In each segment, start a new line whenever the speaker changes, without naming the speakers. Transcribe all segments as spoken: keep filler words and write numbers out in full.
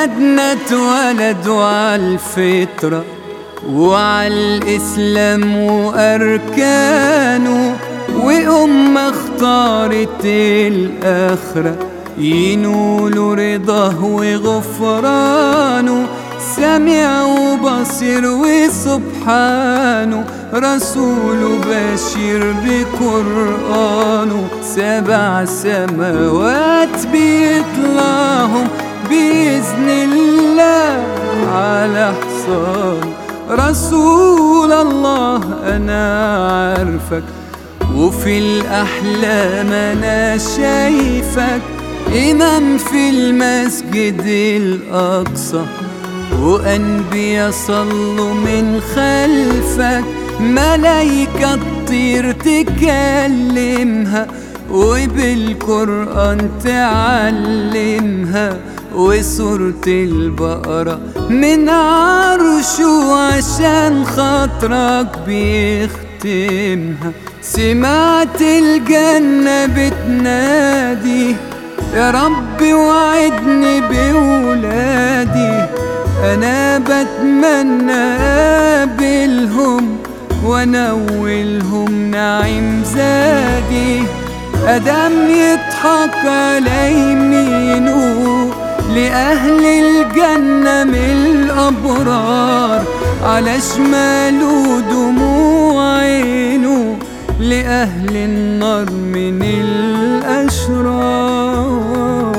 ولادنا اتولدوا عالفطرة وعالإسلام وأركانه، وأمة اختارت الآخرة ينولوا رضاه وغفرانه. سميع وبصير وسبحانه، رسوله بشير بقرآنه. سبع سماوات بيطلعهم بإذن الله على حصان. رسول الله أنا عارفك وفي الأحلام أنا شايفك، إمام في المسجد الأقصى وأنبياء صلوا من خلفك. ملايكة تطير تكلمها وبالقرآن تعلمها، وسورة البقرة من عرشه عشان خاطرك بيختمها. سمعت الجنة بتنادي يا رب وعدني بولادي، أنا بتمنى أقابلهم ونولهم نعيم زادي. أدم يضحك على يمينه لأهل الجنة من الأبرار، على شماله دموع عينه لأهل النار من الأشرار.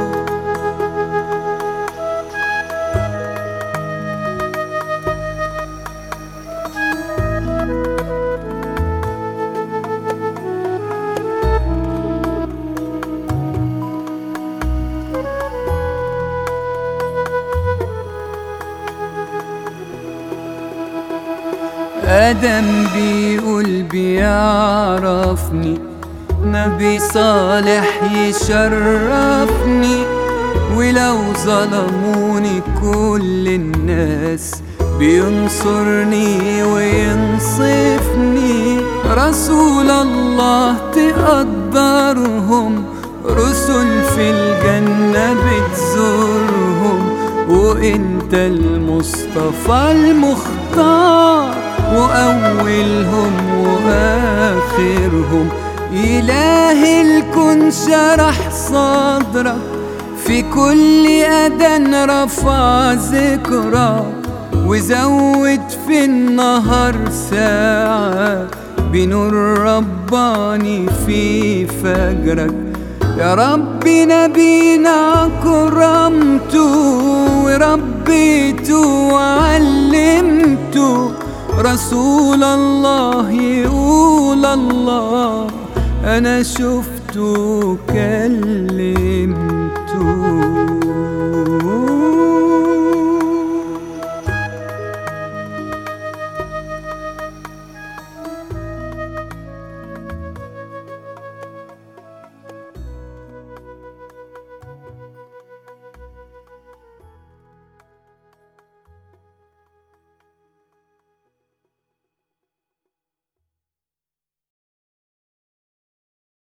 آدم بيقول بيعرفني، نبي صالح يشرفني، ولو ظلموني كل الناس بينصرني وينصفني. رسول الله تقدرهم، رسل في الجنة بتزورهم، وانت المصطفى المختار وأولهم وآخرهم. إله الكون شرح صدرك، في كل أذان رفع ذكرك، وزود في النهار ساعة بنور رباني في فجرك. يا ربي نبينا كرمته وربيته وعلمته، رسول الله يقول الله أنا شفته كلمته.